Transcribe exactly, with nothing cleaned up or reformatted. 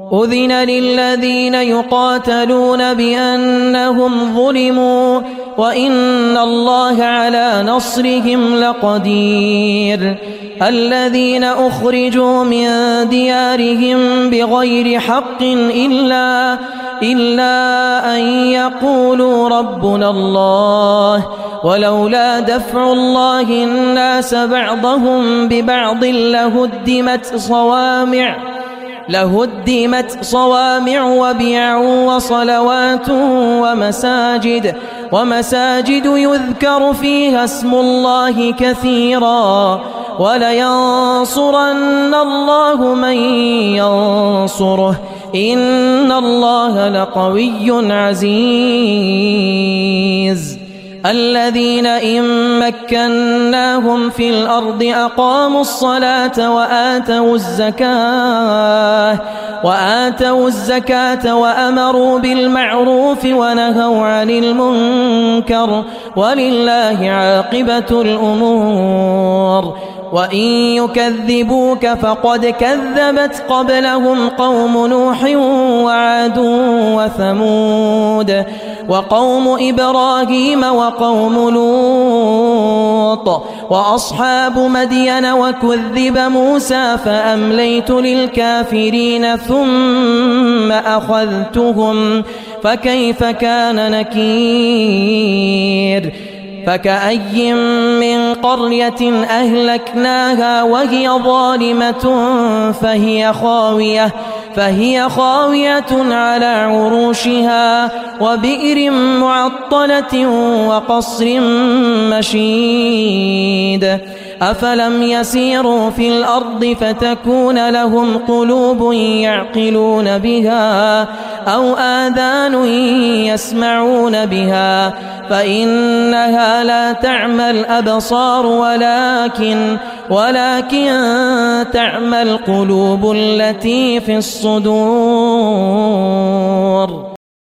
أذن للذين يقاتلون بأنهم ظلموا وإن الله على نصرهم لقدير. الذين أخرجوا من ديارهم بغير حق إلا, إلا أن يقولوا ربنا الله ولولا دفع الله الناس بعضهم ببعض لهدمت صوامع لهدمت صوامع وبيع وصلوات ومساجد ومساجد يذكر فيها اسم الله كثيرا ولينصرن الله من ينصره إن الله لقوي عزيز. الذين إن مكناهم في الأرض أقاموا الصلاة وآتوا الزكاة وآتوا الزكاة وأمروا بالمعروف ونهوا عن المنكر ولله عاقبة الأمور. وإن يكذبوك فقد كذبت قبلهم قوم نوح وعاد وثمود وقوم إبراهيم وقوم لوط وأصحاب مدين وكذب موسى فأمليت للكافرين ثم أخذتهم فكيف كان نكير. فكأي من قرية أهلكناها وهي ظالمة فهي خاوية فهي خاوية على عروشها وبئر معطلة وقصر مشيد. أفلم يسيروا في الأرض فتكون لهم قلوب يعقلون بها أو آذان يسمعون بها فإنها لا تعمى الأبصار ولكن ولكن تعمى القلوب التي في الصدور.